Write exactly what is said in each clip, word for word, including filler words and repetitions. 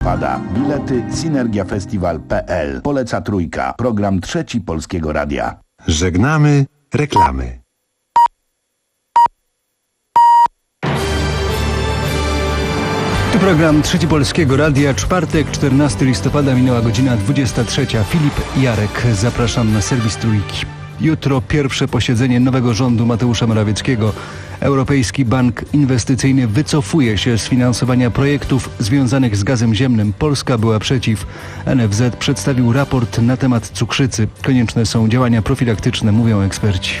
Pada. Bilety synergiafestiwal kropka p l. Poleca Trójka. Program Trzeci Polskiego Radia. Żegnamy reklamy. To program Trzeci Polskiego Radia. Czwartek, czternastego listopada, minęła godzina dwudziesta trzecia. Filip Jarek, zapraszam na serwis Trójki. Jutro pierwsze posiedzenie nowego rządu Mateusza Morawieckiego. Europejski Bank Inwestycyjny wycofuje się z finansowania projektów związanych z gazem ziemnym. Polska była przeciw. N F Z przedstawił raport na temat cukrzycy. Konieczne są działania profilaktyczne, mówią eksperci.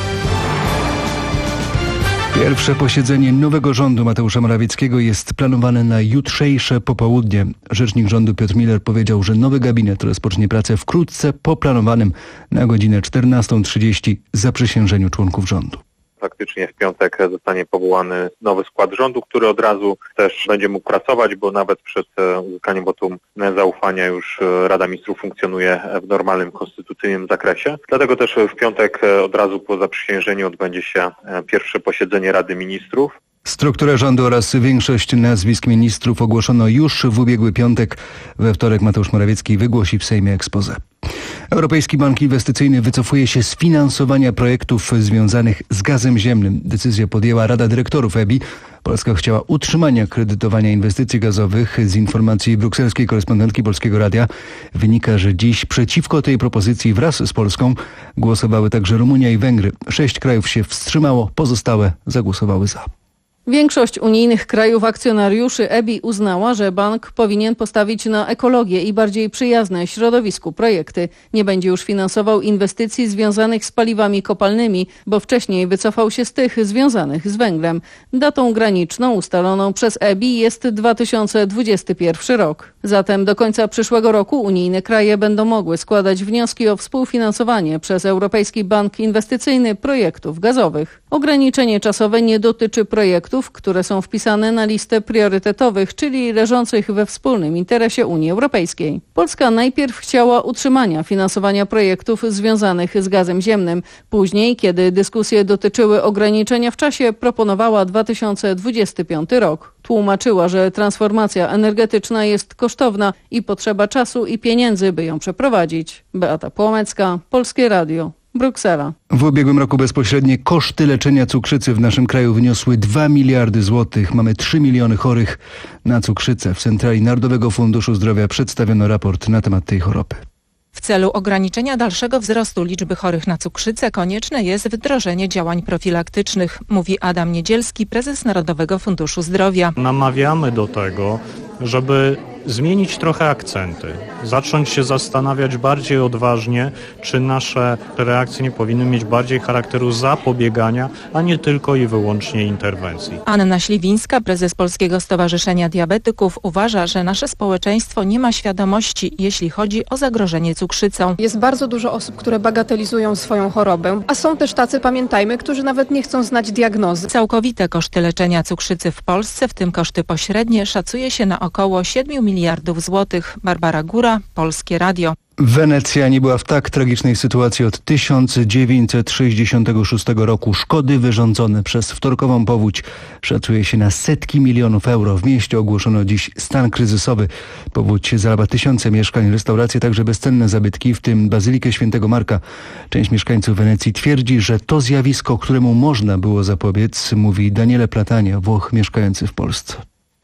Pierwsze posiedzenie nowego rządu Mateusza Morawieckiego jest planowane na jutrzejsze popołudnie. Rzecznik rządu Piotr Miller powiedział, że nowy gabinet rozpocznie pracę wkrótce po planowanym na godzinę czternastą trzydzieści zaprzysiężeniu członków rządu. Faktycznie w piątek zostanie powołany nowy skład rządu, który od razu też będzie mógł pracować, bo nawet przed uzyskaniem wotum zaufania już Rada Ministrów funkcjonuje w normalnym, konstytucyjnym zakresie. Dlatego też w piątek od razu po zaprzysiężeniu odbędzie się pierwsze posiedzenie Rady Ministrów. Strukturę rządu oraz większość nazwisk ministrów ogłoszono już w ubiegły piątek. We wtorek Mateusz Morawiecki wygłosi w Sejmie exposé. Europejski Bank Inwestycyjny wycofuje się z finansowania projektów związanych z gazem ziemnym. Decyzję podjęła Rada Dyrektorów E B I. Polska chciała utrzymania kredytowania inwestycji gazowych. Z informacji brukselskiej korespondentki Polskiego Radia wynika, że dziś przeciwko tej propozycji wraz z Polską głosowały także Rumunia i Węgry. Sześć krajów się wstrzymało, pozostałe zagłosowały za. Większość unijnych krajów akcjonariuszy E B I uznała, że bank powinien postawić na ekologię i bardziej przyjazne środowisku projekty. Nie będzie już finansował inwestycji związanych z paliwami kopalnymi, bo wcześniej wycofał się z tych związanych z węglem. Datą graniczną ustaloną przez E B I jest dwa tysiące dwudziesty pierwszy rok. Zatem do końca przyszłego roku unijne kraje będą mogły składać wnioski o współfinansowanie przez Europejski Bank Inwestycyjny projektów gazowych. Ograniczenie czasowe nie dotyczy projektów, które są wpisane na listę priorytetowych, czyli leżących we wspólnym interesie Unii Europejskiej. Polska najpierw chciała utrzymania finansowania projektów związanych z gazem ziemnym. Później, kiedy dyskusje dotyczyły ograniczenia w czasie, proponowała dwa tysiące dwudziesty piąty rok. Tłumaczyła, że transformacja energetyczna jest kosztowna i potrzeba czasu i pieniędzy, by ją przeprowadzić. Beata Płomecka, Polskie Radio. Bruksela. W ubiegłym roku bezpośrednie koszty leczenia cukrzycy w naszym kraju wyniosły dwa miliardy złotych. Mamy trzy miliony chorych na cukrzycę. W Centrali Narodowego Funduszu Zdrowia przedstawiono raport na temat tej choroby. W celu ograniczenia dalszego wzrostu liczby chorych na cukrzycę konieczne jest wdrożenie działań profilaktycznych, mówi Adam Niedzielski, prezes Narodowego Funduszu Zdrowia. Namawiamy do tego, żeby zmienić trochę akcenty, zacząć się zastanawiać bardziej odważnie, czy nasze reakcje nie powinny mieć bardziej charakteru zapobiegania, a nie tylko i wyłącznie interwencji. Anna Śliwińska, prezes Polskiego Stowarzyszenia Diabetyków, uważa, że nasze społeczeństwo nie ma świadomości, jeśli chodzi o zagrożenie cukrzycą. Jest bardzo dużo osób, które bagatelizują swoją chorobę, a są też tacy, pamiętajmy, którzy nawet nie chcą znać diagnozy. Całkowite koszty leczenia cukrzycy w Polsce, w tym koszty pośrednie, szacuje się na około siedmiu miliardów złotych. Barbara Góra, Polskie Radio. Wenecja nie była w tak tragicznej sytuacji od tysiąc dziewięćset sześćdziesiątego szóstego roku. Szkody wyrządzone przez wtorkową powódź szacuje się na setki milionów euro. W mieście ogłoszono dziś stan kryzysowy. Powódź zalała tysiące mieszkań, restauracje, także bezcenne zabytki, w tym Bazylikę Świętego Marka. Część mieszkańców Wenecji twierdzi, że to zjawisko, któremu można było zapobiec, mówi Daniele Platania, Włoch mieszkający w Polsce.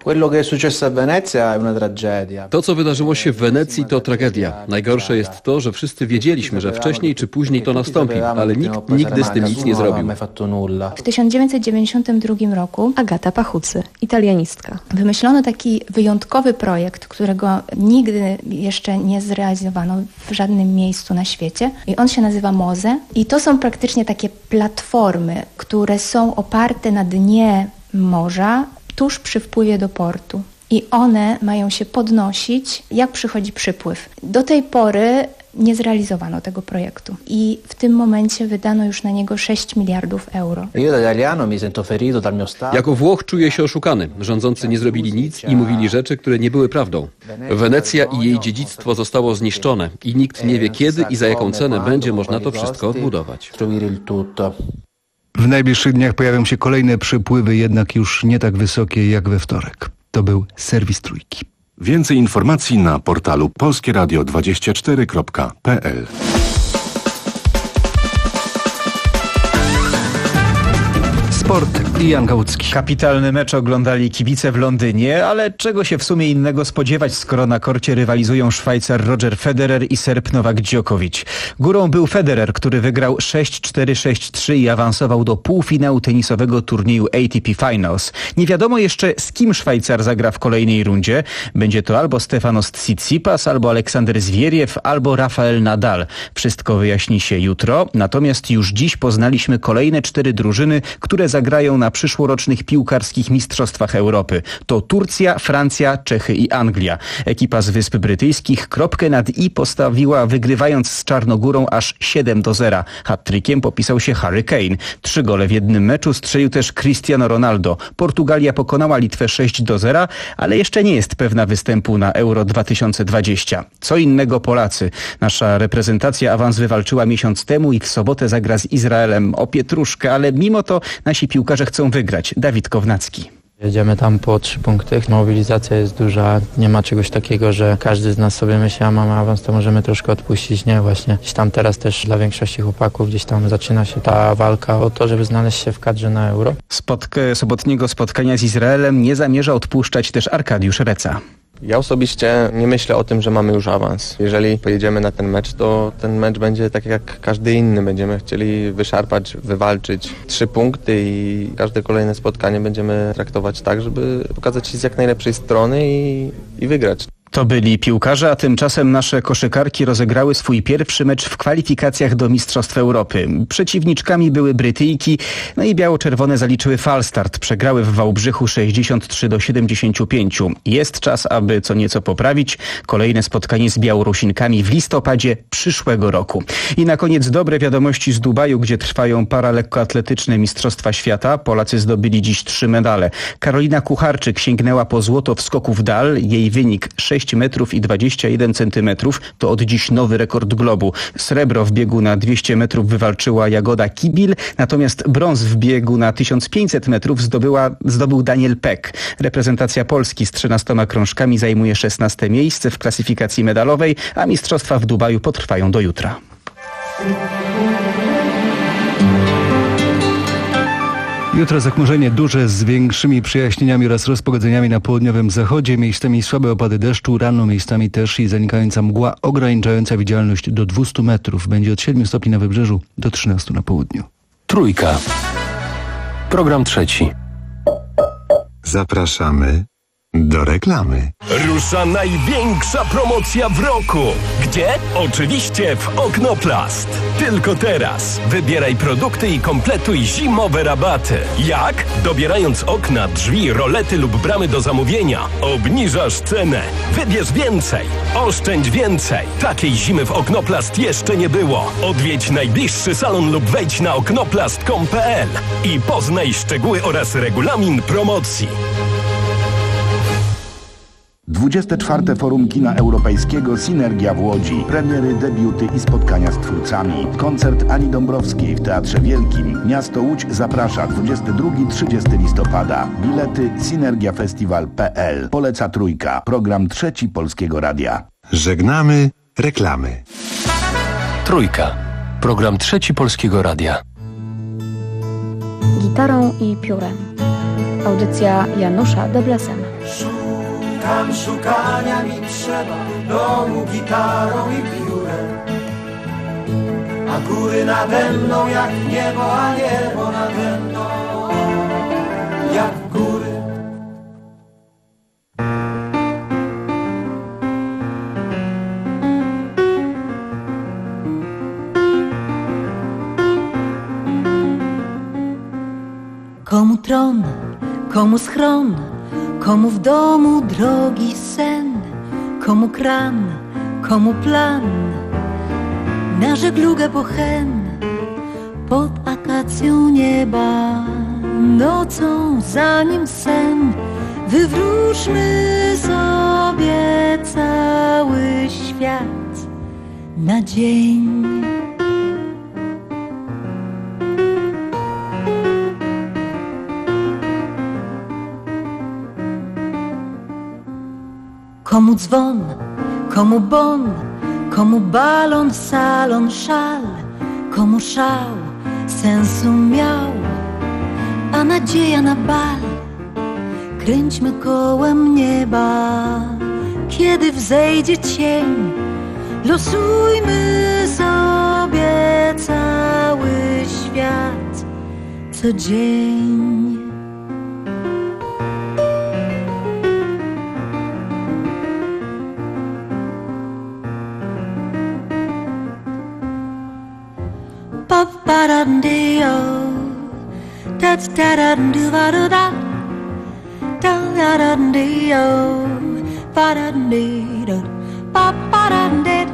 To, co wydarzyło się w Wenecji, to tragedia. Najgorsze jest to, że wszyscy wiedzieliśmy, że wcześniej czy później to nastąpi, ale nikt nigdy z tym nic nie zrobił. W tysiąc dziewięćset dziewięćdziesiątym drugim roku Agata Pachucy, italianistka, wymyślono taki wyjątkowy projekt, którego nigdy jeszcze nie zrealizowano w żadnym miejscu na świecie. I on się nazywa MOZE. I to są praktycznie takie platformy, które są oparte na dnie morza, tuż przy wpływie do portu. I one mają się podnosić, jak przychodzi przypływ. Do tej pory nie zrealizowano tego projektu i w tym momencie wydano już na niego sześć miliardów euro. Jako Włoch czuję się oszukany. Rządzący nie zrobili nic i mówili rzeczy, które nie były prawdą. Wenecja i jej dziedzictwo zostało zniszczone i nikt nie wie, kiedy i za jaką cenę będzie można to wszystko odbudować. W najbliższych dniach pojawią się kolejne przypływy, jednak już nie tak wysokie jak we wtorek. To był serwis Trójki. Więcej informacji na portalu polskie radio dwadzieścia cztery kropka p l. Sport i Jan Kałucki. Kapitalny mecz oglądali kibice w Londynie, ale czego się w sumie innego spodziewać, skoro na korcie rywalizują Szwajcar Roger Federer i Serb Nowak Djokovic. Górą był Federer, który wygrał sześć cztery sześć trzy i awansował do półfinału tenisowego turnieju A T P Finals. Nie wiadomo jeszcze, z kim Szwajcar zagra w kolejnej rundzie. Będzie to albo Stefanos Tsitsipas, albo Aleksander Zwieriew, albo Rafael Nadal. Wszystko wyjaśni się jutro, natomiast już dziś poznaliśmy kolejne cztery drużyny, które zagrają na przyszłorocznych piłkarskich mistrzostwach Europy. To Turcja, Francja, Czechy i Anglia. Ekipa z Wysp Brytyjskich kropkę nad i postawiła, wygrywając z Czarnogórą aż siedem do zera. Hat-trickiem popisał się Harry Kane. Trzy gole w jednym meczu strzelił też Cristiano Ronaldo. Portugalia pokonała Litwę sześć do zera, ale jeszcze nie jest pewna występu na Euro dwa tysiące dwadzieścia. Co innego Polacy. Nasza reprezentacja awans wywalczyła miesiąc temu i w sobotę zagra z Izraelem o pietruszkę, ale mimo to nasi piłkarze chcą wygrać. Dawid Kownacki. Jedziemy tam po trzy punkty. Mobilizacja jest duża. Nie ma czegoś takiego, że każdy z nas sobie myśli, a mamy awans, to możemy troszkę odpuścić. Nie, właśnie. Gdzieś tam teraz też dla większości chłopaków gdzieś tam zaczyna się ta walka o to, żeby znaleźć się w kadrze na Euro. Spotk- sobotniego spotkania z Izraelem nie zamierza odpuszczać też Arkadiusz Reca. Ja osobiście nie myślę o tym, że mamy już awans. Jeżeli pojedziemy na ten mecz, to ten mecz będzie tak jak każdy inny. Będziemy chcieli wyszarpać, wywalczyć trzy punkty i każde kolejne spotkanie będziemy traktować tak, żeby pokazać się z jak najlepszej strony i, i wygrać. To byli piłkarze, a tymczasem nasze koszykarki rozegrały swój pierwszy mecz w kwalifikacjach do Mistrzostw Europy. Przeciwniczkami były Brytyjki, no i biało-czerwone zaliczyły falstart. Przegrały w Wałbrzychu sześćdziesiąt trzy do siedemdziesięciu pięciu. Jest czas, aby co nieco poprawić. Kolejne spotkanie z Białorusinkami w listopadzie przyszłego roku. I na koniec dobre wiadomości z Dubaju, gdzie trwają paralekkoatletyczne Mistrzostwa Świata. Polacy zdobyli dziś trzy medale. Karolina Kucharczyk sięgnęła po złoto w skoku w dal. Jej wynik sześć metrów i dwadzieścia jeden centymetrów to od dziś nowy rekord globu. Srebro w biegu na dwieście metrów wywalczyła Jagoda Kibil, natomiast brąz w biegu na tysiąc pięćset metrów zdobyła, zdobył Daniel Peck. Reprezentacja Polski z trzynastoma krążkami zajmuje szesnaste miejsce w klasyfikacji medalowej, a mistrzostwa w Dubaju potrwają do jutra. Jutro zachmurzenie duże z większymi przejaśnieniami oraz rozpogodzeniami na południowym zachodzie. Miejscami słabe opady deszczu, rano miejscami też i zanikająca mgła ograniczająca widzialność do dwustu metrów. Będzie od siedmiu stopni na wybrzeżu do trzynastu na południu. Trójka. Program trzeci. Zapraszamy do reklamy. Rusza największa promocja w roku. Gdzie? Oczywiście w Oknoplast. Tylko teraz. Wybieraj produkty i kompletuj zimowe rabaty. Jak? Dobierając okna, drzwi, rolety lub bramy do zamówienia, obniżasz cenę. Wybierz więcej. Oszczędź więcej. Takiej zimy w Oknoplast jeszcze nie było. Odwiedź najbliższy salon lub wejdź na oknoplast kropka com kropka p l i poznaj szczegóły oraz regulamin promocji. dwudzieste czwarte Forum Kina Europejskiego Synergia w Łodzi. Premiery, debiuty i spotkania z twórcami. Koncert Ani Dąbrowskiej w Teatrze Wielkim. Miasto Łódź zaprasza dwudziestego drugiego do trzydziestego listopada. Bilety synergiafestiwal kropka p l. Poleca Trójka. Program trzeci Polskiego Radia. Żegnamy reklamy. Trójka. Program trzeci Polskiego Radia. Gitarą i piórem. Audycja Janusza Deblesena. Tam szukania mi trzeba, domu gitarą i piórem. A góry nade mną jak niebo, a niebo nade mną jak góry. Komu tron, komu schron, komu w domu drogi sen, komu kran, komu plan, na żeglugę po hen, pod akacją nieba, nocą zanim sen, wywróżmy sobie cały świat na dzień. komu dzwon, komu bon, komu balon, salon, szal, komu szał sensu miał, a nadzieja na bal. Kręćmy kołem nieba, kiedy wzejdzie cień, losujmy sobie cały świat co dzień. Pa-pa-da-dee-o, da-da-da-do-ba-do-da, da-da-da-dee-o, ba-da-dee-do, pa-pa-da-dee,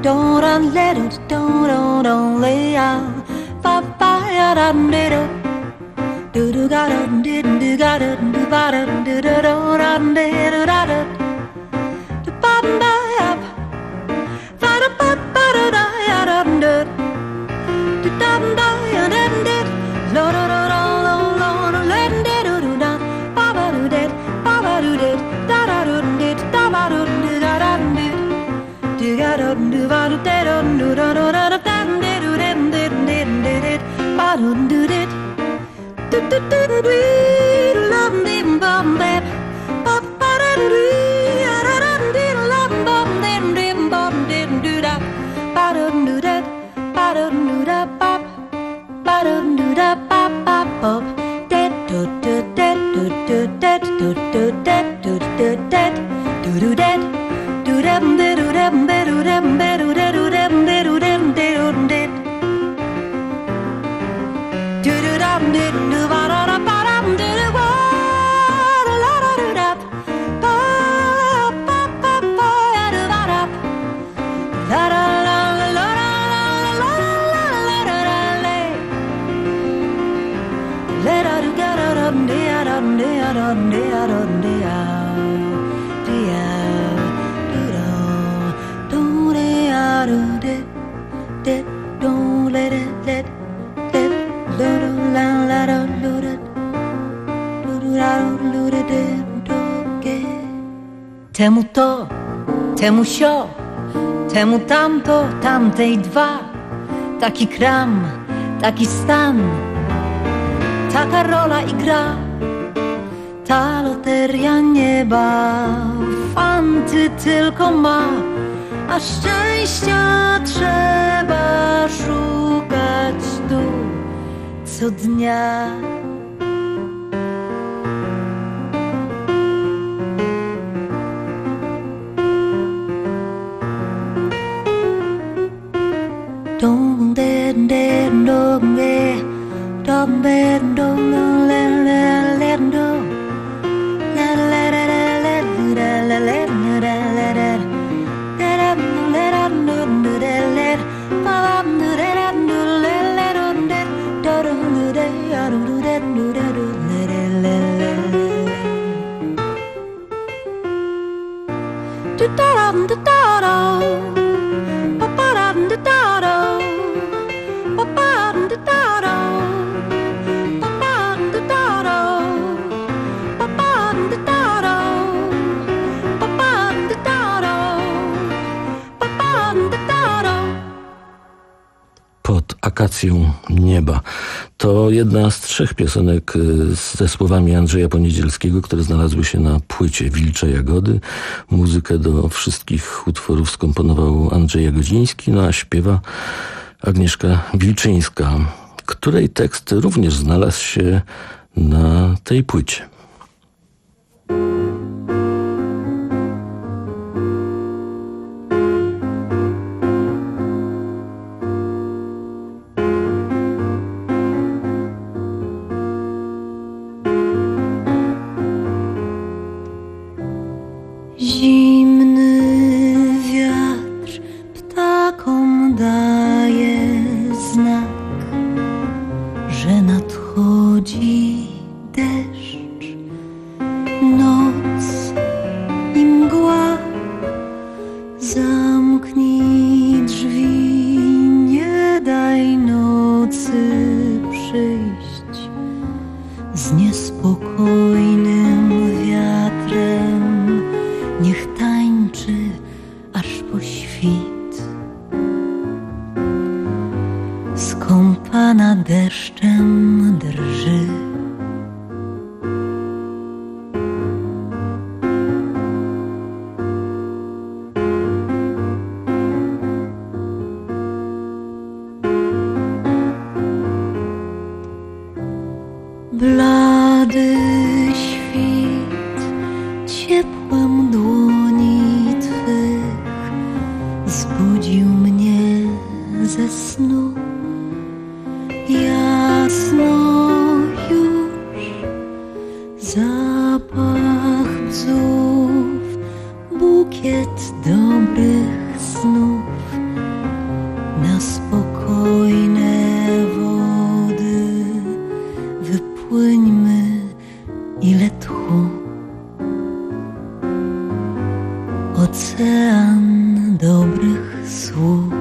do-da-le-do-do-do-do-le-o, pa-pa-da-dee-do, do-do-ga-da-dee-do-ga-da-do-ba-da-do-da-do-da-dee-do-da-do, do-ba-da-up, ba-da-ba-ba-da-da-da-da-da. Temu to, temu sio, temu tamto, tamtej dwa. Taki kram, taki stan, taka rola i gra. Ta loteria nieba fanty tylko ma, a szczęścia trzeba szukać tu co dnia. Dong de de dong de dong de dong le le le do la la la la la la la la la Pod akacją nieba. To jedna z trzech piosenek ze słowami Andrzeja Poniedzielskiego, które znalazły się na płycie Wilcze Jagody. Muzykę do wszystkich utworów skomponował Andrzej Jagodziński, no a śpiewa Agnieszka Wilczyńska, której tekst również znalazł się na tej płycie. Zimny wiatr ptakom daje znak, że nadchodzi deszcz. świt, skąpana deszczem drży. Blady świt ciepłem dłoni twych zbudził mnie ze snu. Jasno już zapach bzów, bukiet dobrych snów na spokojne wody. Wypłyńmy, ile tchu, ocean dobrych słów.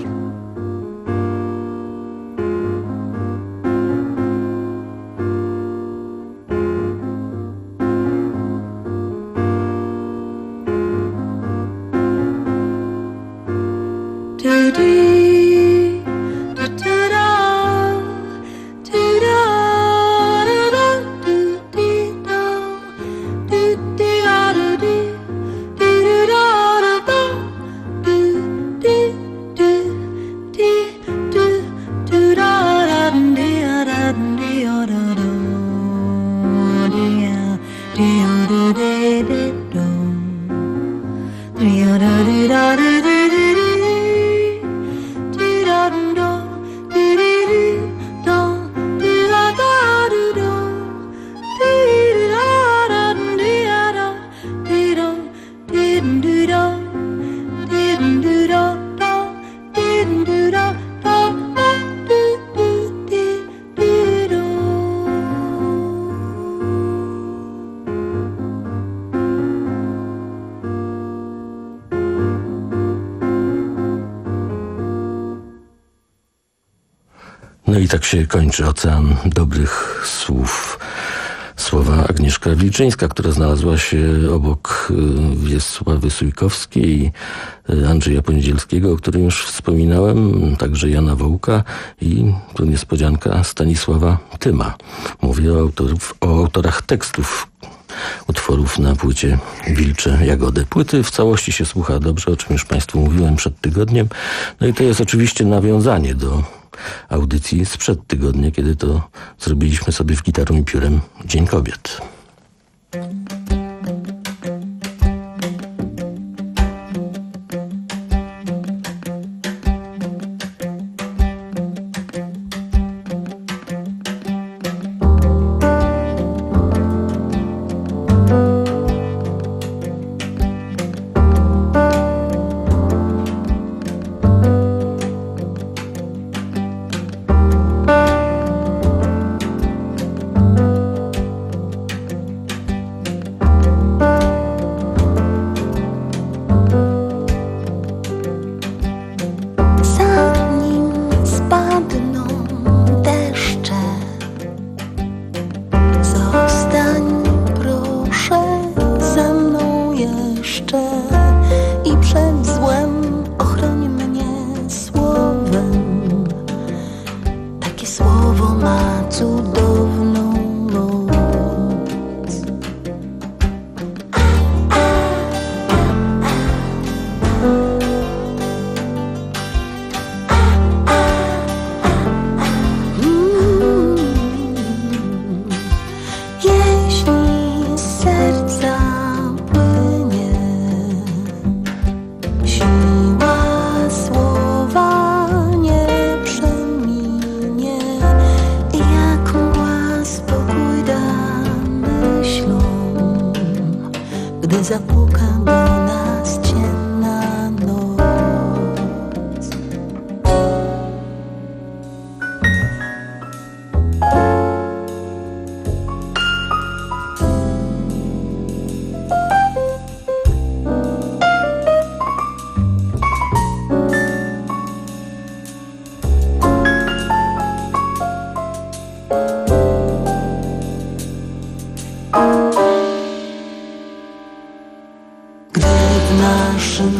No i tak się kończy ocean dobrych słów. Słowa Agnieszka Wilczyńska, która znalazła się obok Wiesławy Sujkowskiej, Andrzeja Poniedzielskiego, o którym już wspominałem, także Jana Wołka i tu niespodzianka Stanisława Tyma. Mówię o, autorów, o autorach tekstów utworów na płycie Wilcze Jagody. Płyty w całości się słucha dobrze, o czym już Państwu mówiłem przed tygodniem. No i to jest oczywiście nawiązanie do audycji sprzed tygodnia, kiedy to zrobiliśmy sobie w Gitarą i Piórem Dzień Kobiet.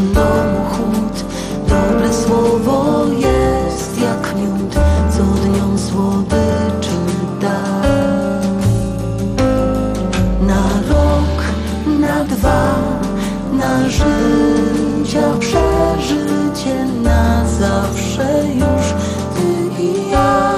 naszym domu chłód. Dobre słowo jest jak miód, co dniom słodyczy da. Na rok, na dwa, na życia przeżycie, na zawsze już ty i ja.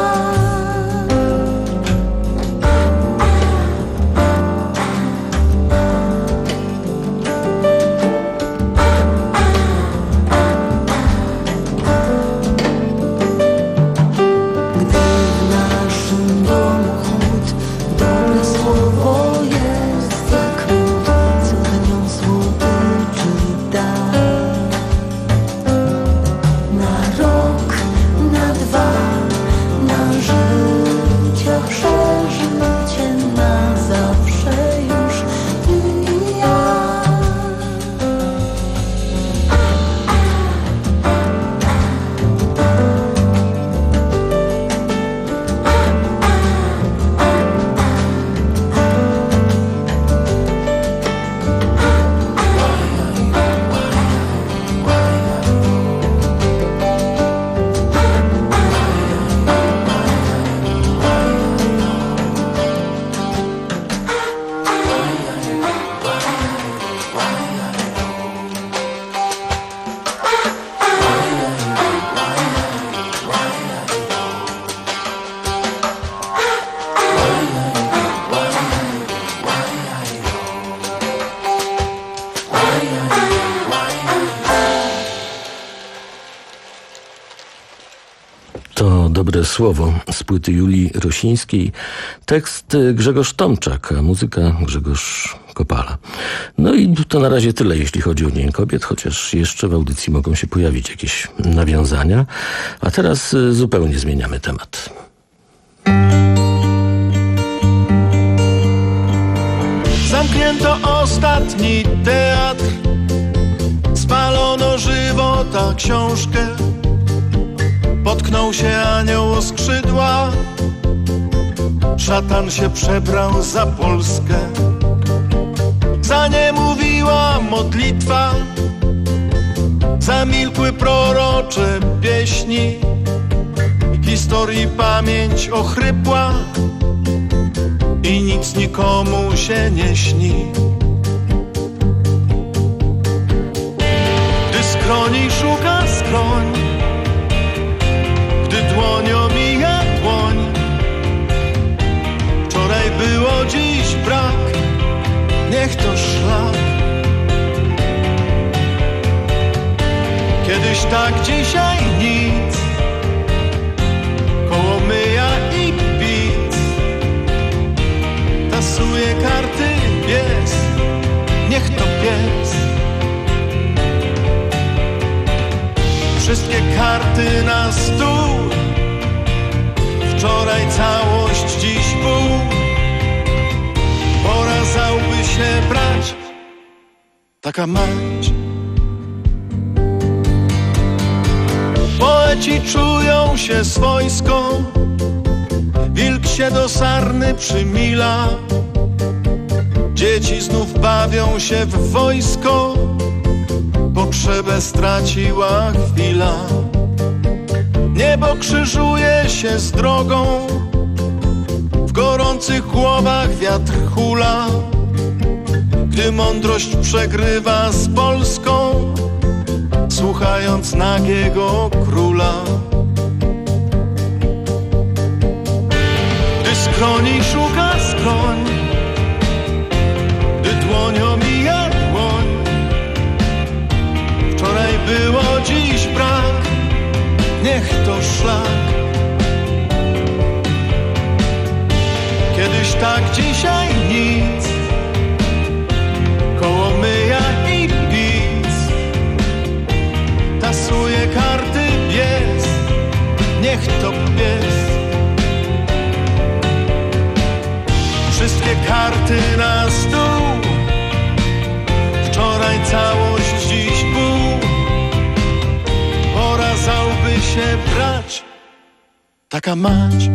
Dobre słowo z płyty Julii Rosińskiej. Tekst Grzegorz Tomczak, a muzyka Grzegorz Kopala. No i to na razie tyle, jeśli chodzi o Dzień Kobiet, chociaż jeszcze w audycji mogą się pojawić jakieś nawiązania. A teraz zupełnie zmieniamy temat. Zamknięto ostatni teatr, spalono żywota książkę. Potknął się anioł o skrzydła, szatan się przebrał za Polskę. Za nie mówiła modlitwa, zamilkły prorocze pieśni. Historii pamięć ochrypła i nic nikomu się nie śni. Gdy skroni szuka skroń, gdy dłoń omija dłoń. Wczoraj było, dziś brak, niech to szlak. Kiedyś tak, dzisiaj nic, koło myja i pic. Tasuje karty pies, niech to pies. Wszystkie karty na stół, wczoraj całość, dziś pół. Pora za łby się brać, taka mać. Poeci czują się swojsko, wilk się do sarny przymila. Dzieci znów bawią się w wojsko, potrzebę straciła chwila. Niebo krzyżuje się z drogą, w gorących głowach wiatr hula. Gdy mądrość przegrywa z Polską, słuchając nagiego króla. Gdy skroni szuka skroń, gdy dłoń omija dłoń. Wczoraj było, dziś brak, niech to szlak. Kiedyś tak, dzisiaj nic, koło myja i pic. Tasuje karty pies, niech to pies. Wszystkie karty na stół, wczoraj całość, dziś pół. Pora za łby się brać, taka mać.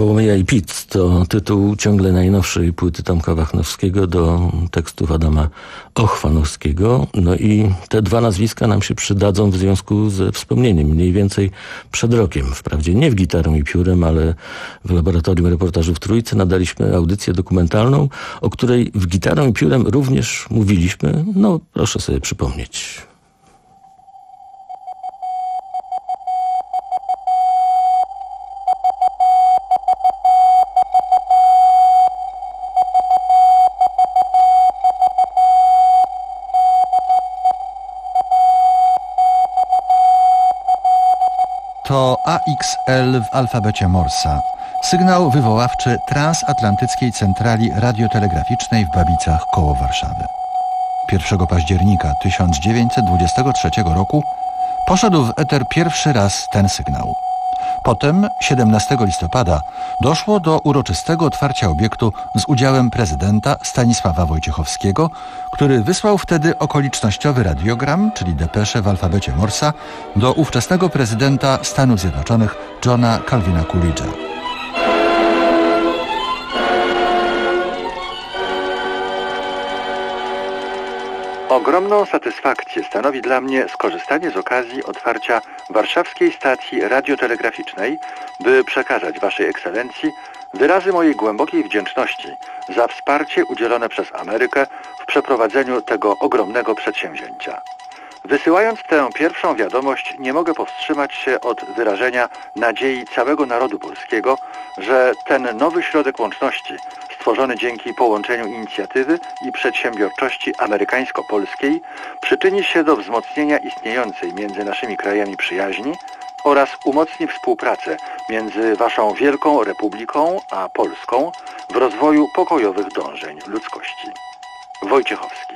Hołomyja i Pit to tytuł ciągle najnowszej płyty Tomka Wachnowskiego do tekstów Adama Ochwanowskiego. No i te dwa nazwiska nam się przydadzą w związku ze wspomnieniem mniej więcej przed rokiem. Wprawdzie nie w Gitarą i Piórem, ale w Laboratorium Reportażu w Trójce nadaliśmy audycję dokumentalną, o której w Gitarą i Piórem również mówiliśmy. No proszę sobie przypomnieć. To A X L w alfabecie Morsa. Sygnał wywoławczy transatlantyckiej centrali radiotelegraficznej w Babicach koło Warszawy. pierwszego października tysiąc dziewięćset dwudziestego trzeciego roku poszedł w eter pierwszy raz ten sygnał. Potem, siedemnastego listopada, doszło do uroczystego otwarcia obiektu z udziałem prezydenta Stanisława Wojciechowskiego, który wysłał wtedy okolicznościowy radiogram, czyli depeszę w alfabecie Morsa, do ówczesnego prezydenta Stanów Zjednoczonych Johna Calvina Coolidge'a. Ogromną satysfakcję stanowi dla mnie skorzystanie z okazji otwarcia warszawskiej stacji radiotelegraficznej, by przekazać Waszej Ekscelencji wyrazy mojej głębokiej wdzięczności za wsparcie udzielone przez Amerykę w przeprowadzeniu tego ogromnego przedsięwzięcia. Wysyłając tę pierwszą wiadomość, nie mogę powstrzymać się od wyrażenia nadziei całego narodu polskiego, że ten nowy środek łączności, stworzony dzięki połączeniu inicjatywy i przedsiębiorczości amerykańsko-polskiej, przyczyni się do wzmocnienia istniejącej między naszymi krajami przyjaźni oraz umocni współpracę między Waszą Wielką Republiką a Polską w rozwoju pokojowych dążeń ludzkości. Wojciechowski.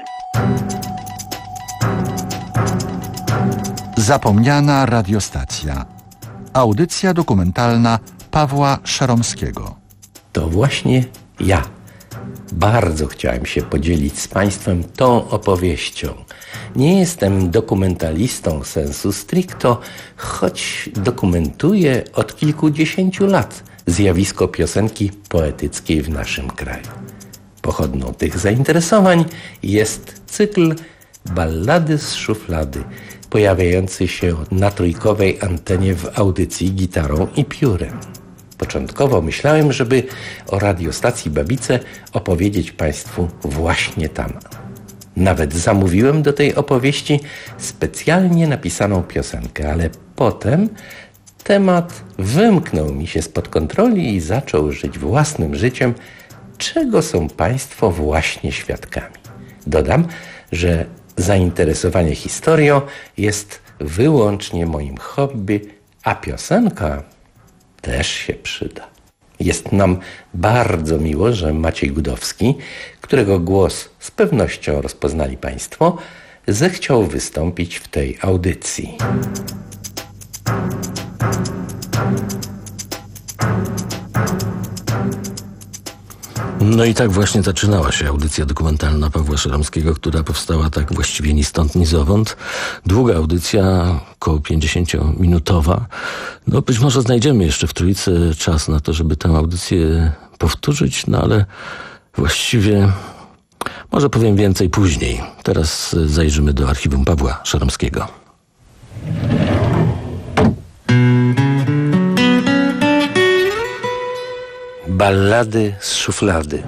Zapomniana radiostacja. Audycja dokumentalna Pawła Szaromskiego. To właśnie ja bardzo chciałem się podzielić z Państwem tą opowieścią. Nie jestem dokumentalistą sensu stricto, choć dokumentuję od kilkudziesięciu lat zjawisko piosenki poetyckiej w naszym kraju. Pochodną tych zainteresowań jest cykl Ballady z szuflady, pojawiający się na trójkowej antenie w audycji Gitarą i Piórem. Początkowo myślałem, żeby o radiostacji Babice opowiedzieć Państwu właśnie tam. Nawet zamówiłem do tej opowieści specjalnie napisaną piosenkę, ale potem temat wymknął mi się spod kontroli i zaczął żyć własnym życiem, czego są Państwo właśnie świadkami. Dodam, że zainteresowanie historią jest wyłącznie moim hobby, a piosenka też się przyda. Jest nam bardzo miło, że Maciej Gudowski, którego głos z pewnością rozpoznali Państwo, zechciał wystąpić w tej audycji. No i tak właśnie zaczynała się audycja dokumentalna Pawła Szaromskiego, która powstała tak właściwie ni stąd, ni zowąd. Długa audycja, około pięćdziesięciominutowa. No być może znajdziemy jeszcze w Trójce czas na to, żeby tę audycję powtórzyć, no ale właściwie może powiem więcej później. Teraz zajrzymy do archiwum Pawła Szaromskiego. Ballady z szuflady.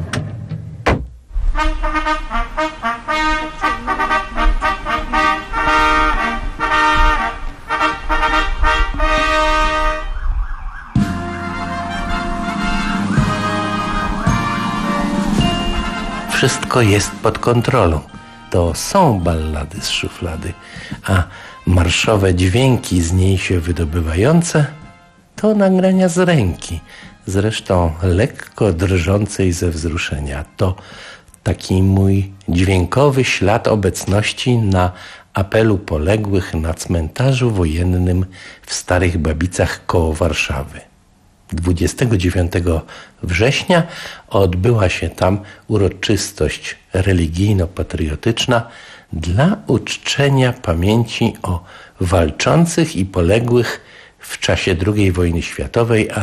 Wszystko jest pod kontrolą. To są ballady z szuflady, a marszowe dźwięki z niej się wydobywające to nagrania z ręki, zresztą lekko drżącej ze wzruszenia. To taki mój dźwiękowy ślad obecności na apelu poległych na cmentarzu wojennym w Starych Babicach koło Warszawy. dwudziestego dziewiątego września odbyła się tam uroczystość religijno-patriotyczna dla uczczenia pamięci o walczących i poległych w czasie drugiej wojny światowej, a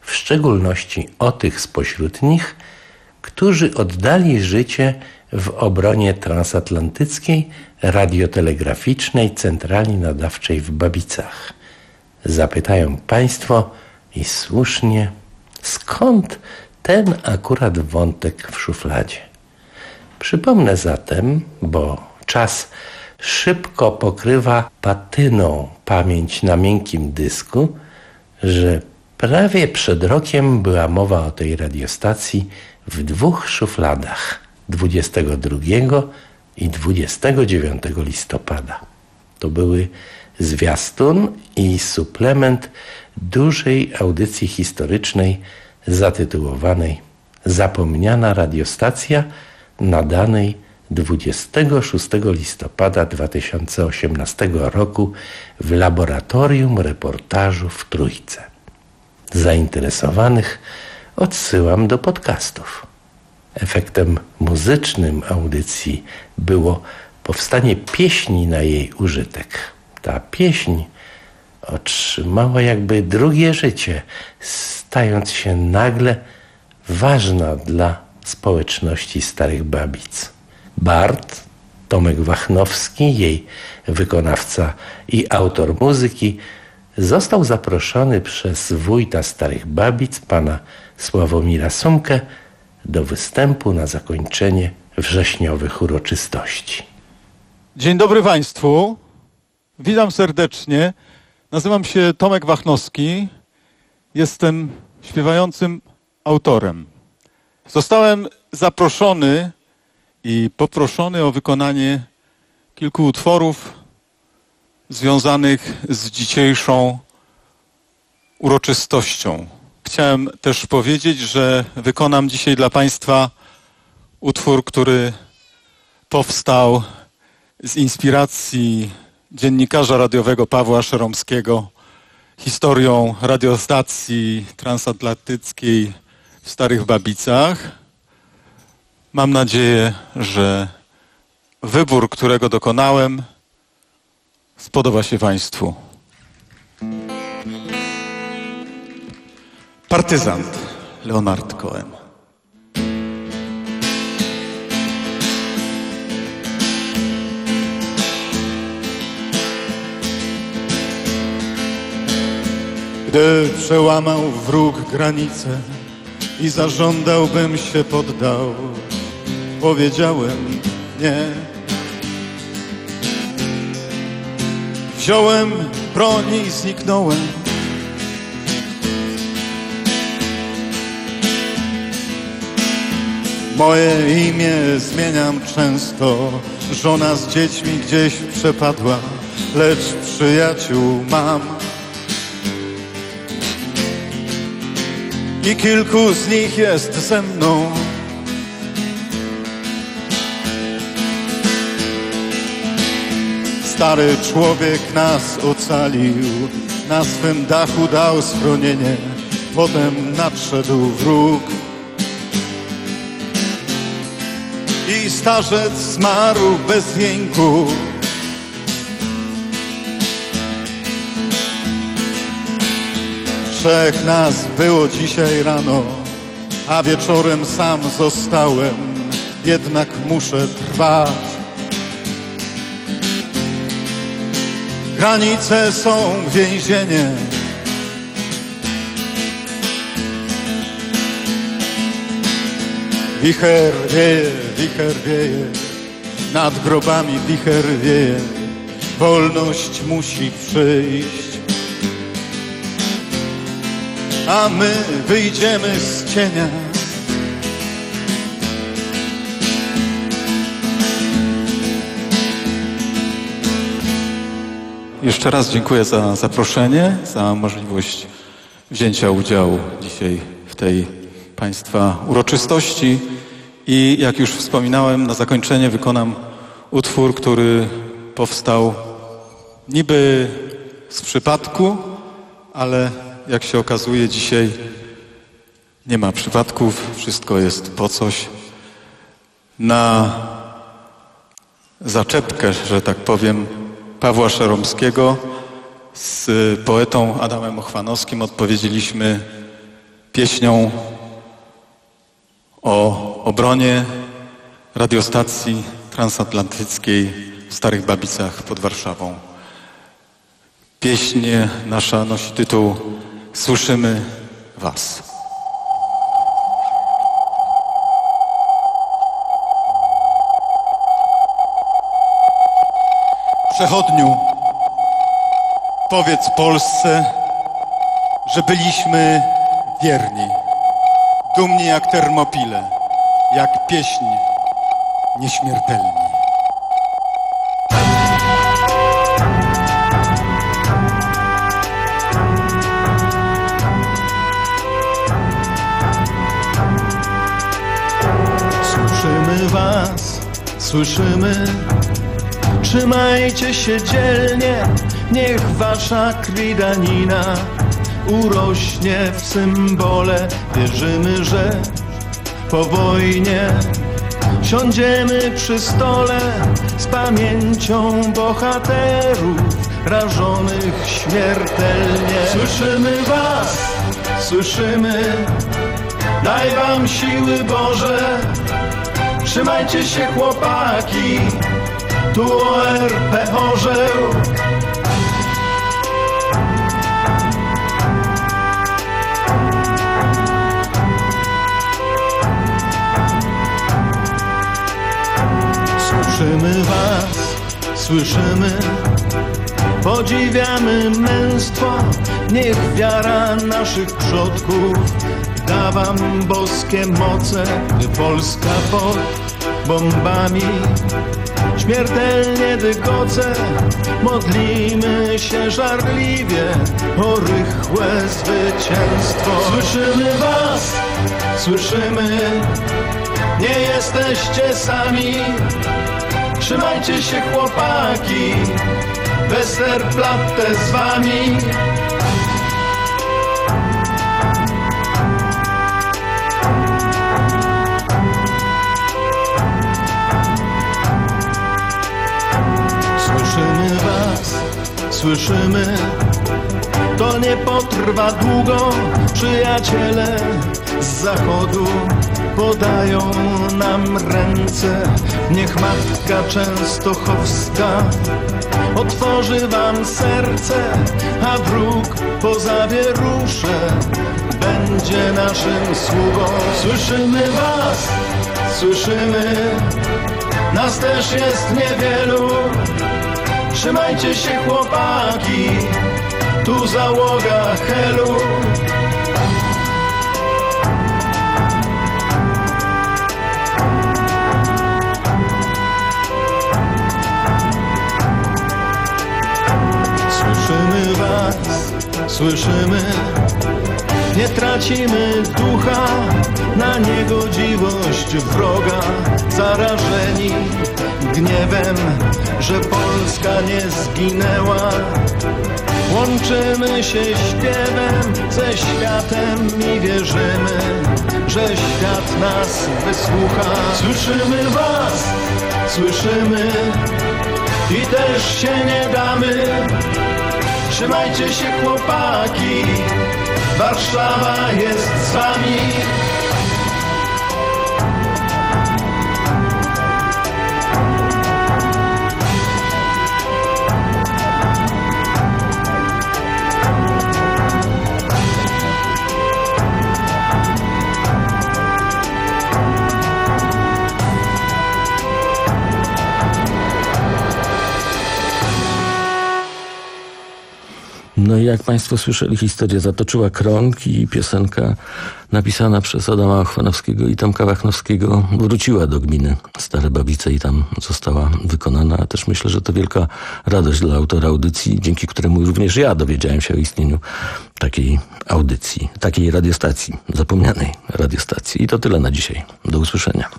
w szczególności o tych spośród nich, którzy oddali życie w obronie transatlantyckiej radiotelegraficznej centrali nadawczej w Babicach. Zapytają Państwo i słusznie, skąd ten akurat wątek w szufladzie. Przypomnę zatem, bo czas szybko pokrywa patyną pamięć na miękkim dysku, że prawie przed rokiem była mowa o tej radiostacji w dwóch szufladach, dwudziestego drugiego i dwudziestego dziewiątego listopada. To były zwiastun i suplement dużej audycji historycznej zatytułowanej Zapomniana radiostacja, nadanej dwudziestego szóstego listopada dwa tysiące osiemnastego roku w Laboratorium Reportażu w Trójce. Zainteresowanych odsyłam do podcastów. Efektem muzycznym audycji było powstanie pieśni na jej użytek. Ta pieśń otrzymała jakby drugie życie, stając się nagle ważna dla społeczności Starych Babic. Bard, Tomek Wachnowski, jej wykonawca i autor muzyki, został zaproszony przez wójta Starych Babic, pana Sławomira Sumkę, do występu na zakończenie wrześniowych uroczystości. Dzień dobry Państwu. Witam serdecznie. Nazywam się Tomek Wachnowski. Jestem śpiewającym autorem. Zostałem zaproszony i poproszony o wykonanie kilku utworów związanych z dzisiejszą uroczystością. Chciałem też powiedzieć, że wykonam dzisiaj dla Państwa utwór, który powstał z inspiracji dziennikarza radiowego Pawła Szeromskiego, historią radiostacji transatlantyckiej w Starych Babicach. Mam nadzieję, że wybór, którego dokonałem, spodoba się Państwu. Partyzant, Leonard Cohen. Gdy przełamał wróg granicę i zażądał, bym się poddał, powiedziałem nie. Wziąłem broń i zniknąłem. Moje imię zmieniam często, żona z dziećmi gdzieś przepadła, lecz przyjaciół mam. I kilku z nich jest ze mną. Stary człowiek nas ocalił, na swym dachu dał schronienie, potem nadszedł wróg. I starzec zmarł bez jęku. Trzech nas było dzisiaj rano, a wieczorem sam zostałem, jednak muszę trwać. Granice są więzieniem. Wicher wieje, wicher wieje, nad grobami wicher wieje. Wolność musi przyjść, a my wyjdziemy z cienia. Jeszcze raz dziękuję za zaproszenie, za możliwość wzięcia udziału dzisiaj w tej Państwa uroczystości. I jak już wspominałem, na zakończenie wykonam utwór, który powstał niby z przypadku, ale jak się okazuje, dzisiaj nie ma przypadków, wszystko jest po coś. Na zaczepkę, że tak powiem, Pawła Szeromskiego z poetą Adamem Ochwanowskim odpowiedzieliśmy pieśnią o obronie radiostacji transatlantyckiej w Starych Babicach pod Warszawą. Pieśń nasza nosi tytuł Słyszymy Was. Przechodniu, powiedz Polsce, że byliśmy wierni, dumni jak Termopile, jak pieśń nieśmiertelni. Słyszymy was, słyszymy. Trzymajcie się dzielnie, niech wasza krwi danina urośnie w symbole. Wierzymy, że po wojnie siądziemy przy stole z pamięcią bohaterów rażonych śmiertelnie. Słyszymy was, słyszymy, daj wam siły Boże. Trzymajcie się chłopaki, tu O R P orzeł. Słyszymy was, słyszymy, podziwiamy męstwo, niech wiara naszych przodków da wam boskie moce, gdy Polska pod bombami śmiertelnie dygoce. Modlimy się żarliwie o rychłe zwycięstwo. Słyszymy was, słyszymy, nie jesteście sami. Trzymajcie się chłopaki, Westerplatte z wami. Słyszymy was, słyszymy, to nie potrwa długo. Przyjaciele z zachodu podają nam ręce. Niech Matka Częstochowska otworzy wam serce, a wróg po zawierusze będzie naszym sługą. Słyszymy was, słyszymy, nas też jest niewielu. Trzymajcie się chłopaki, tu załoga Helu. Słyszymy was, słyszymy, nie tracimy ducha na niegodziwość wroga. Zarażeni gniewem, że Polska nie zginęła, łączymy się śpiewem ze światem i wierzymy, że świat nas wysłucha. Słyszymy was, słyszymy i też się nie damy. Trzymajcie się chłopaki, Warszawa jest z wami. No i jak Państwo słyszeli, historia zatoczyła krąg i piosenka napisana przez Adama Chwanowskiego i Tomka Wachnowskiego wróciła do gminy Stare Babice i tam została wykonana. A też myślę, że to wielka radość dla autora audycji, dzięki któremu również ja dowiedziałem się o istnieniu takiej audycji, takiej radiostacji, zapomnianej radiostacji. I to tyle na dzisiaj. Do usłyszenia.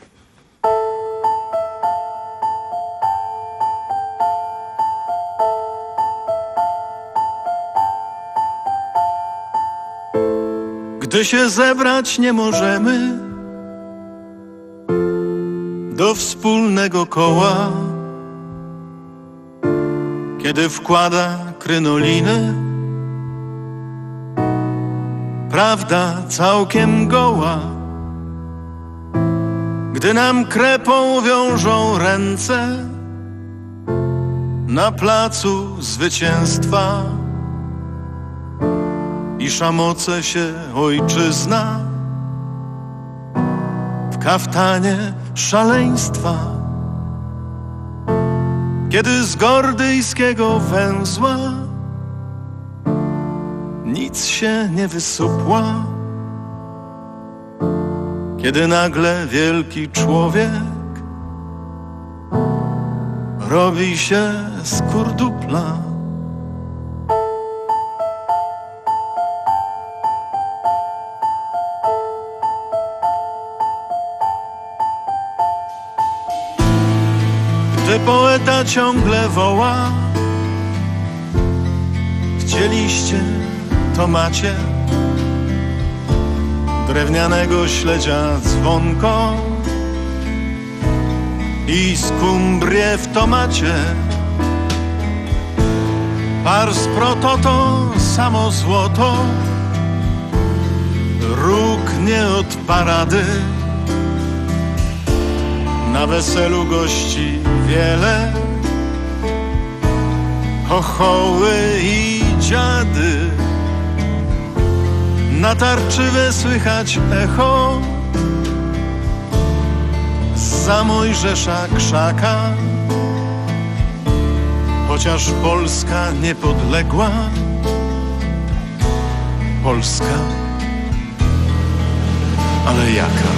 Gdy się zebrać nie możemy do wspólnego koła, kiedy wkłada krynolinę prawda całkiem goła. Gdy nam krepą wiążą ręce na placu zwycięstwa i szamoce się ojczyzna w kaftanie szaleństwa. Kiedy z gordyjskiego węzła nic się nie wysupła, kiedy nagle wielki człowiek robi się z kurdupla. Gdy poeta ciągle woła, chcieliście, to macie, drewnianego śledzia dzwonko i skumbrię w tomacie. Pars pro toto, samo złoto, róg nie od parady. Na weselu gości wiele, chochoły i dziady. Na tarczywe słychać echo zza Mojżesza krzaka. Chociaż Polska niepodległa, Polska, ale jaka?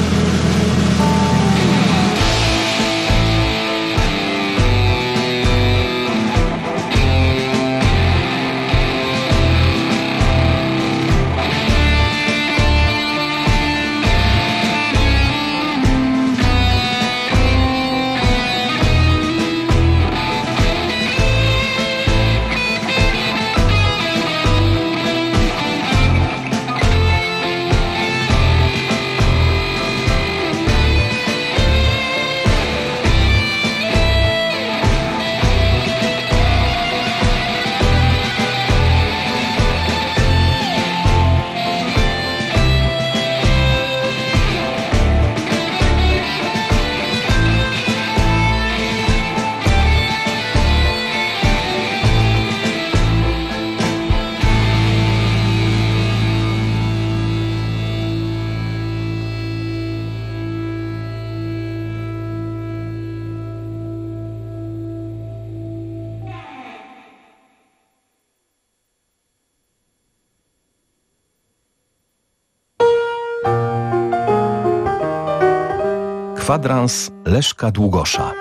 Kwadrans Leszka Długosza.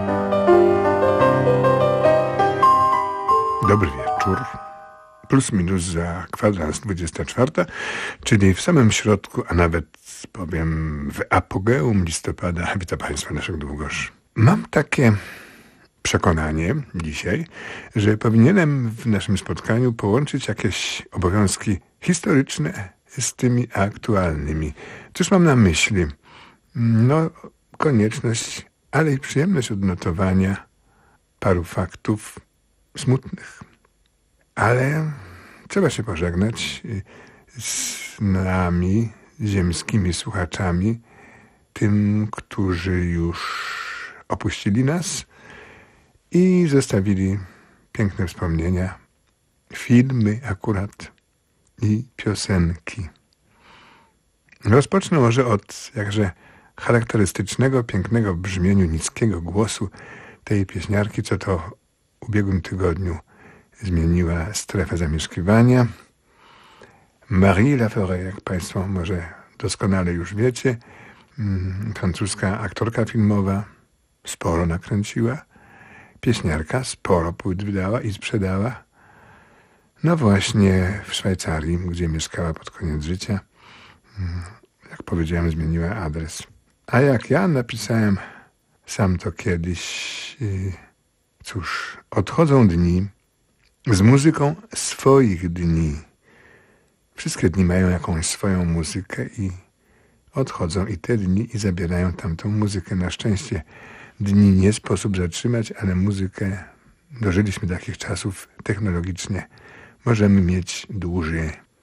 Dobry wieczór. Plus minus za kwadrans dwudziesta czwarta, czyli w samym środku, a nawet powiem w apogeum listopada. Witam Państwa, Leszek Długosz. Mam takie przekonanie dzisiaj, że powinienem w naszym spotkaniu połączyć jakieś obowiązki historyczne z tymi aktualnymi. Cóż mam na myśli? No, konieczność, ale i przyjemność odnotowania paru faktów smutnych. Ale trzeba się pożegnać z nami, ziemskimi słuchaczami, tym, którzy już opuścili nas i zostawili piękne wspomnienia, filmy akurat i piosenki. Rozpocznę może od jakże charakterystycznego, pięknego w brzmieniu niskiego głosu tej pieśniarki, co to w ubiegłym tygodniu zmieniła strefę zamieszkiwania. Marie Laforêt, jak Państwo może doskonale już wiecie, francuska aktorka filmowa, sporo nakręciła, pieśniarka, sporo płyt wydała i sprzedała. No właśnie w Szwajcarii, gdzie mieszkała pod koniec życia, jak powiedziałem, zmieniła adres. A jak ja napisałem sam to kiedyś, cóż, odchodzą dni z muzyką swoich dni. Wszystkie dni mają jakąś swoją muzykę i odchodzą i te dni i zabierają tamtą muzykę. Na szczęście dni nie sposób zatrzymać, ale muzykę, dożyliśmy takich czasów technologicznie, możemy mieć dłużej.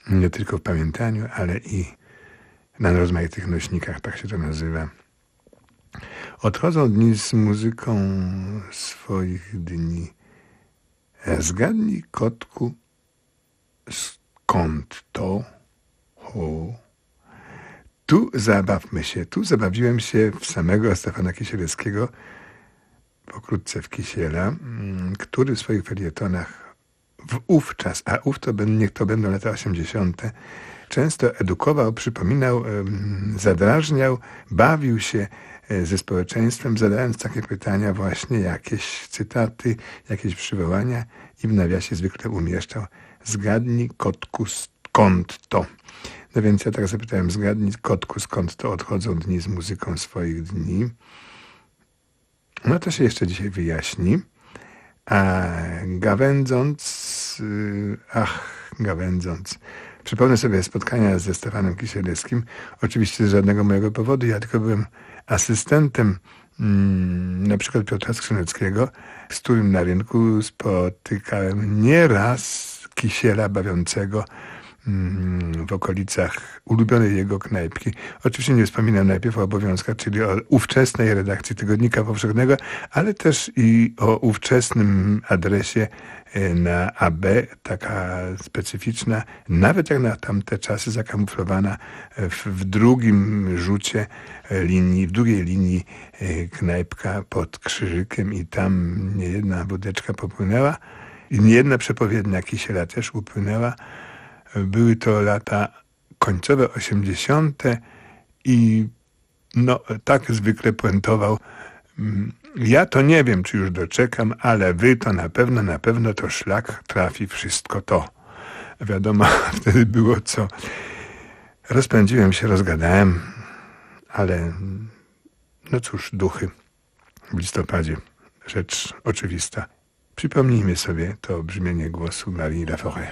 nie tylko w pamiętaniu, ale i na rozmaitych nośnikach, tak się to nazywa. Odchodzą dni z muzyką swoich dni. Zgadnij, kotku, skąd to? Ho. Tu zabawmy się. Tu zabawiłem się w samego Stefana Kisielewskiego, pokrótce w Kisiela, który w swoich felietonach wówczas, a ów to, niech to będą lata osiemdziesiąte, często edukował, przypominał, zadrażniał, bawił się ze społeczeństwem, zadając takie pytania właśnie, jakieś cytaty, jakieś przywołania i w nawiasie zwykle umieszczał: zgadnij, kotku, skąd to? No więc ja tak zapytałem: zgadnij, kotku, skąd to odchodzą dni z muzyką swoich dni? No to się jeszcze dzisiaj wyjaśni. A gawędząc, ach, gawędząc, przypomnę sobie spotkania ze Stefanem Kisielewskim, oczywiście z żadnego mojego powodu, ja tylko byłem asystentem hmm, na przykład Piotra Skrzyneckiego, z którym na rynku spotykałem nieraz Kisiela bawiącego w okolicach ulubionej jego knajpki. Oczywiście nie wspominam najpierw o obowiązkach, czyli o ówczesnej redakcji Tygodnika Powszechnego, ale też i o ówczesnym adresie na A B, taka specyficzna, nawet jak na tamte czasy zakamuflowana w, w drugim rzucie linii, w drugiej linii knajpka pod Krzyżykiem i tam niejedna wódeczka popłynęła i niejedna przepowiednia Kisiela też upłynęła. Były to lata końcowe osiemdziesiąte i no tak zwykle puentował: ja to nie wiem, czy już doczekam, ale wy to na pewno, na pewno to szlak trafi wszystko to. Wiadomo, wtedy było co. Rozpędziłem się, rozgadałem, ale no cóż, duchy w listopadzie, rzecz oczywista. Przypomnijmy sobie to brzmienie głosu Marii Laforêt.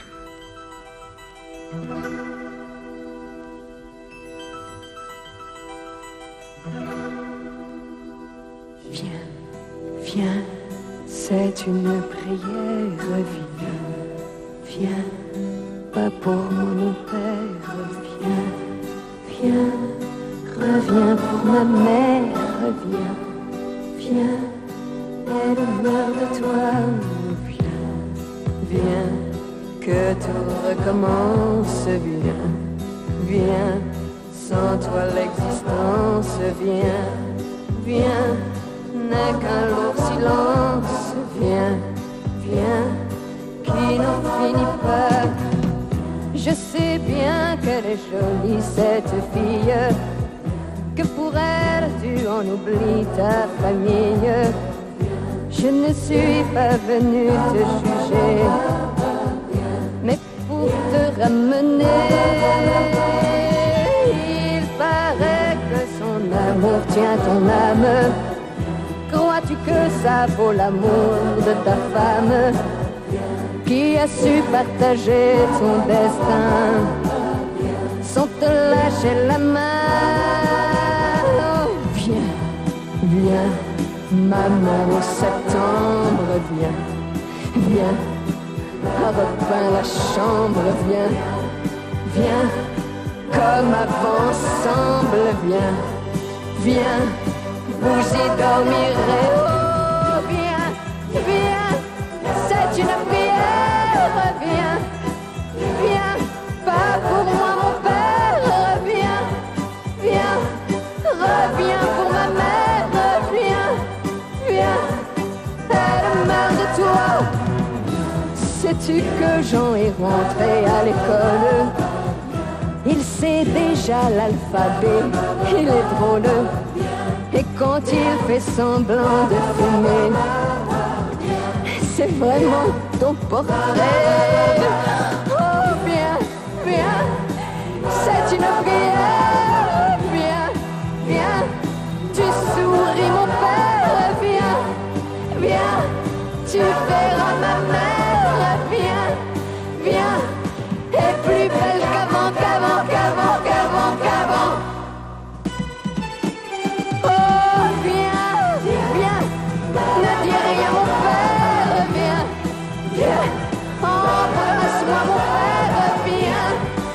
Viens, viens, c'est une prière, viens, viens, pas pour mon père, viens, viens, reviens pour ma mère, viens, viens, elle meurt de toi, viens, viens, que tout recommence, viens, viens, sans toi l'existence, viens, viens, n'est qu'un lourd silence, viens, viens, qui n'en finit pas. Je sais bien qu'elle est jolie, cette fille, que pour elle tu en oublies ta famille. Je ne suis pas venue te juger, mais pour te ramener. Il paraît que son amour tient ton âme. Crois-tu que ça vaut l'amour de ta femme, qui a su partager ton destin sans te lâcher la main? Oh, viens, viens, maman au septembre, viens, viens, repeins la chambre, viens, viens, comme avant ensemble, viens, viens, vous y dormirez. Oh, viens, viens, c'est une prière, viens, viens, pas pour moi mon père, viens, viens, reviens pour ma mère, viens, viens, elle meurt de toi. Sais-tu que Jean est rentré à l'école? Il sait déjà l'alphabet, il est drôle. Et quand il fait semblant de fumer, c'est vraiment ton portrait. Oh, viens, viens, c'est une prière. Viens, viens, tu souris mon père. Viens, viens, tu verras ma mère. Viens, viens, et plus belle qu'avant, qu'avant, qu'avant, qu'avant, qu'avant. Oh, viens, viens, ne dis rien mon père. Viens, viens, embrasse-moi mon père. Viens,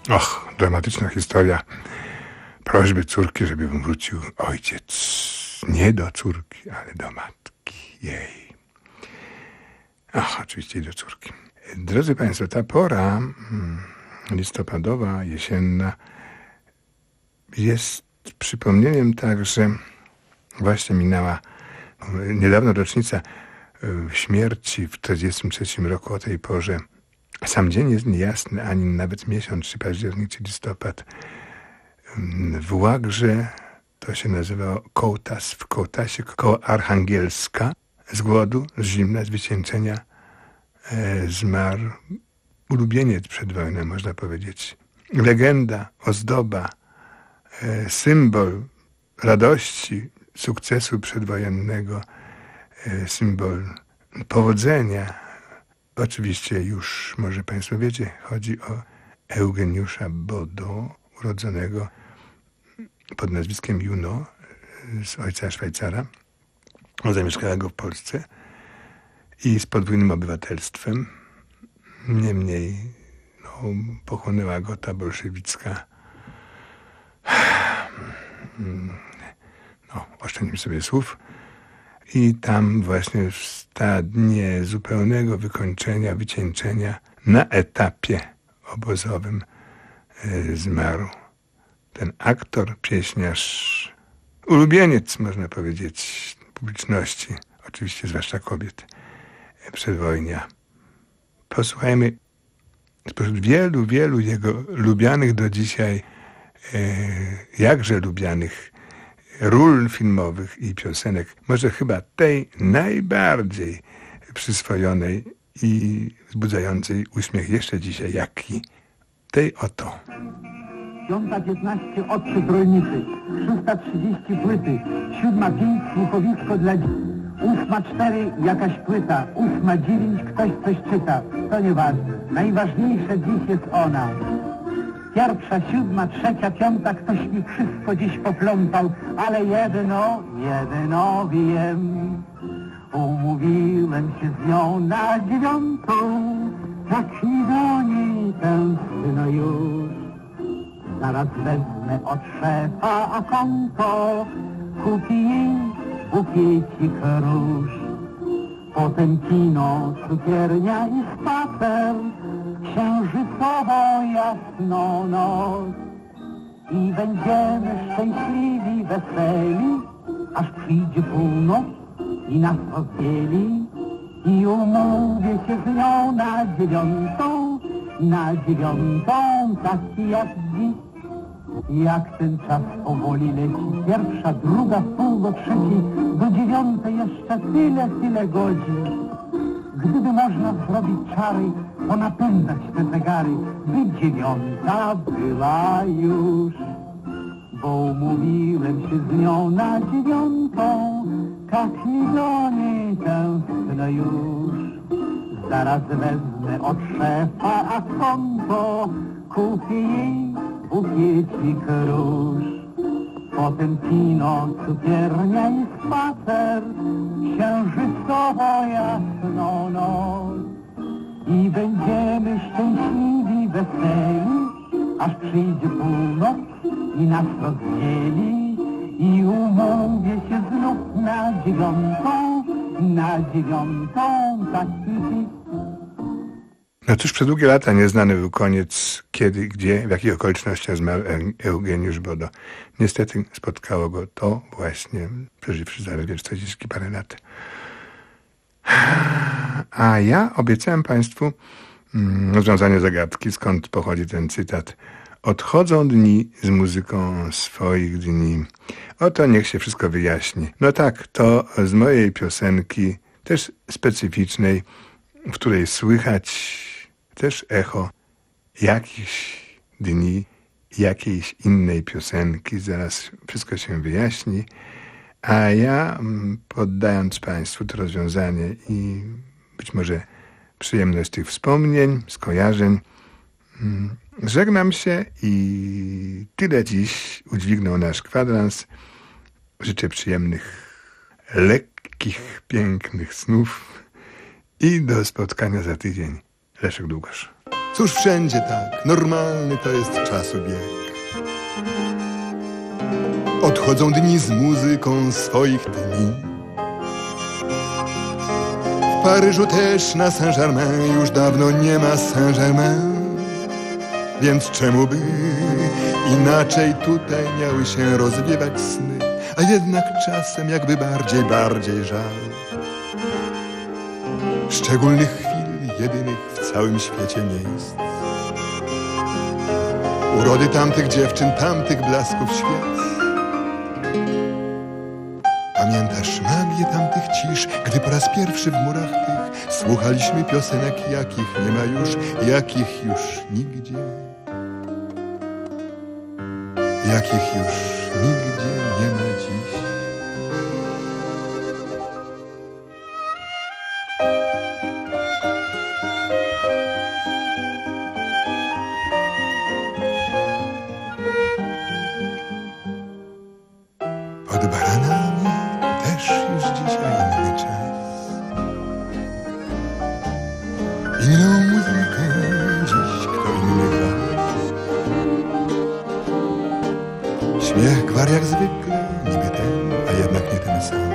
Och, dramatyczna historia prośby córki, żeby wrócił ojciec. Nie do córki, ale do matki jej. Ach, oczywiście i do córki. Drodzy Państwo, ta pora listopadowa, jesienna jest przypomnieniem także, właśnie minęła niedawno rocznica śmierci w czterdziestym trzecim roku o tej porze. Sam dzień jest niejasny, ani nawet miesiąc, czy październik, czy listopad. W Łagrze to się nazywało Kołtas, w Kołtasie koło Archangielska. Z głodu, z zimna, z wycieńczenia e, zmarł ulubieniec przed wojną, można powiedzieć. Legenda, ozdoba, e, symbol radości, sukcesu przedwojennego, e, symbol powodzenia. Oczywiście już, może Państwo wiecie, chodzi o Eugeniusza Bodo, urodzonego pod nazwiskiem Juno, z ojca Szwajcara, zamieszkałego w Polsce i z podwójnym obywatelstwem. Niemniej no, pochłonęła go ta bolszewicka, no, oszczędźmy sobie słów, i tam właśnie w stanie zupełnego wykończenia, wycieńczenia na etapie obozowym e, zmarł ten aktor, pieśniarz, ulubieniec, można powiedzieć, publiczności, oczywiście zwłaszcza kobiet, przedwojnia. Posłuchajmy spośród wielu, wielu jego lubianych do dzisiaj, e, jakże lubianych ról filmowych i piosenek, może chyba tej najbardziej przyswojonej i wzbudzającej uśmiech jeszcze dzisiaj, jaki tej oto. Piąta piętnaście odczyt rolniczy, szósta trzydzieści płyty, siódma pięć słuchowisko dla dzieci, ósma cztery jakaś płyta, ósma dziewięć ktoś coś czyta. To nieważne. Najważniejsza dziś jest ona. Pierwsza, siódma, trzecia, piąta, ktoś mi wszystko dziś poplątał, ale jedno, jedno wiem. Umówiłem się z nią na dziewiątą, tak mi do niej tęskno już. Zaraz wezmę od szefa a konto, kupi jej bukiecik róż. Potem kino, cukiernia i spacer, księżycowo jasno noc. I będziemy szczęśliwi, weseli, aż przyjdzie północ i nas rozdzieli. I umówię się z nią na dziewiątą, na dziewiątą, taki jak dziś. Jak ten czas powoli leci, pierwsza, druga, pół do trzeciej, do dziewiątej jeszcze tyle, tyle godzin. Gdyby można zrobić czary, to napędzać te zegary, by dziewiąta była już. Bo umówiłem się z nią na dziewiątą, tak mi do niej tęskno już. Zaraz wezmę od szefa a konto, kupię jej bukiecik róż. Potem kino, cukiernia i spacer, księżycowo jasno noc. I będziemy szczęśliwi, weseli, aż przyjdzie północ i nas rozdzieli. I umówię się znów na dziewiątą, na dziewiątą, taki. No cóż, przez długie lata nieznany był koniec, kiedy, gdzie, w jakich okolicznościach zmarł Eugeniusz Bodo. Niestety spotkało go to właśnie, przeżywszy zaledwie czterdzieści parę lat. A ja obiecałem Państwu mm, rozwiązanie zagadki, skąd pochodzi ten cytat. Odchodzą dni z muzyką swoich dni. Oto niech się wszystko wyjaśni. No tak, to z mojej piosenki, też specyficznej, w której słychać też echo jakichś dni, jakiejś innej piosenki. Zaraz wszystko się wyjaśni. A ja, poddając Państwu to rozwiązanie i być może przyjemność tych wspomnień, skojarzeń, żegnam się i tyle dziś udźwignął nasz kwadrans. Życzę przyjemnych, lekkich, pięknych snów i do spotkania za tydzień. Leszek Długosz. Cóż, wszędzie tak, normalny to jest czasobieg. Odchodzą dni z muzyką swoich dni. W Paryżu też na Saint-Germain już dawno nie ma Saint-Germain. Więc czemu by inaczej tutaj miały się rozwiewać sny? A jednak czasem jakby bardziej, bardziej żal szczególnych chwil, jedynych w całym świecie miejsc. Urody tamtych dziewczyn, tamtych blasków świec. Pamiętasz magię tamtych cisz, gdy po raz pierwszy w murach tych słuchaliśmy piosenek, jakich nie ma już, jakich już nigdzie, jakich już nigdzie nie ma dziś. Pod baranami też już dzisiaj inny czas. Inną muzykę dziś kto inny gra. Śmiech gwar jak zwykle, niby ten, a jednak nie ten sam.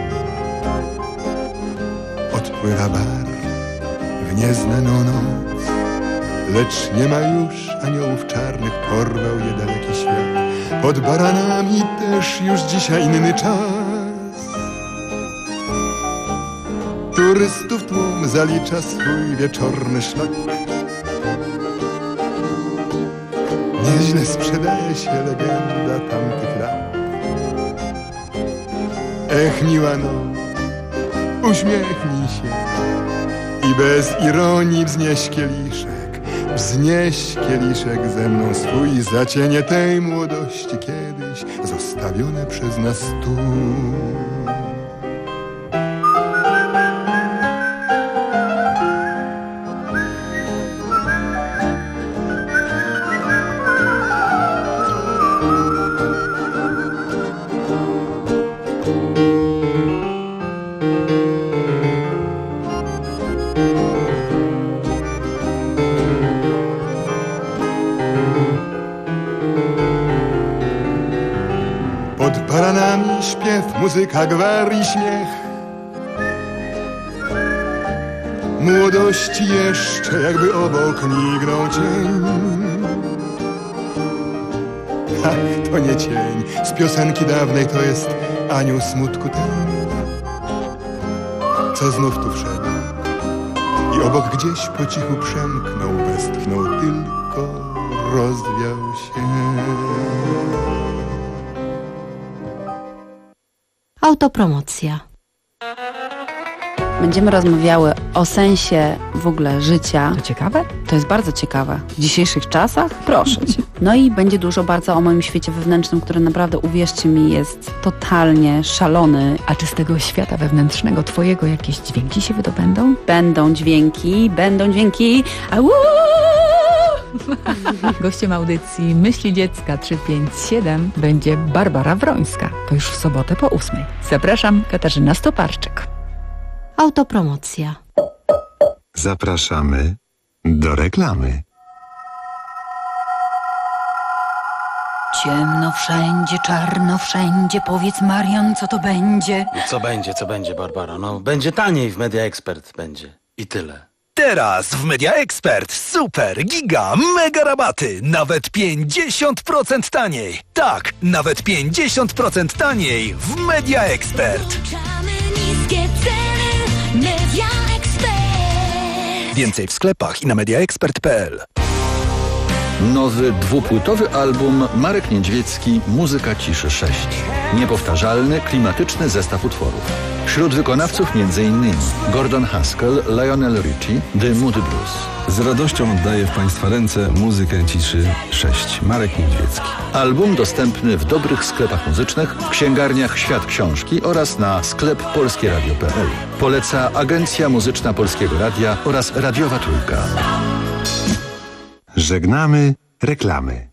Odpływa bar w nieznaną noc, lecz nie ma już aniołów czarnych, porwał je daleki świat. Pod baranami też już dzisiaj inny czas. Turystów tłum zalicza swój wieczorny szlak. Nieźle sprzedaje się legenda tamtych lat. Ech, miła noc, uśmiechnij się i bez ironii wznieś kieliszek. Wznieś kieliszek ze mną swój za cienie tej młodości kiedyś zostawione przez nas tu. Pod baranami śpiew, muzyka, gwar i śmiech. Młodości jeszcze jakby obok mignął cień. Ach, to nie cień, z piosenki dawnej to jest anioł smutku ten, co znów tu wszedł i obok gdzieś po cichu przemknął, westchnął, tylko rozwiał się. Autopromocja. Będziemy rozmawiały o sensie w ogóle życia. To ciekawe? To jest bardzo ciekawe. W dzisiejszych czasach? Proszę cię. No i będzie dużo bardzo o moim świecie wewnętrznym, który naprawdę, uwierzcie mi, jest totalnie szalony. A czy z tego świata wewnętrznego twojego jakieś dźwięki się wydobędą? Będą dźwięki, będą dźwięki. Au! Gościem audycji Myśli Dziecka trzysta pięćdziesiąt siedem będzie Barbara Wrońska. To już w sobotę po ósmej. Zapraszam, Katarzyna Stoparczyk. Autopromocja. Zapraszamy do reklamy. Ciemno wszędzie, czarno wszędzie. Powiedz, Marian, co to będzie? Co będzie, co będzie, Barbara? No, będzie taniej w Media Expert, będzie. I tyle. Teraz w Media Expert super, giga, mega rabaty. Nawet pięćdziesiąt procent taniej. Tak, nawet pięćdziesiąt procent taniej w Media Expert. Niskie ceny, Media Expert. Więcej w sklepach i na media expert kropka p l. Nowy dwupłytowy album Marek Niedźwiecki Muzyka ciszy sześć. Niepowtarzalny, klimatyczny zestaw utworów. Wśród wykonawców m.in. Gordon Haskell, Lionel Richie, The Moody Blues. Z radością oddaję w Państwa ręce Muzykę ciszy sześć. Marek Niedźwiecki. Album dostępny w dobrych sklepach muzycznych, w księgarniach Świat Książki oraz na sklep polskie radio kropka p l. Poleca Agencja Muzyczna Polskiego Radia oraz Radiowa Trójka. Żegnamy reklamy.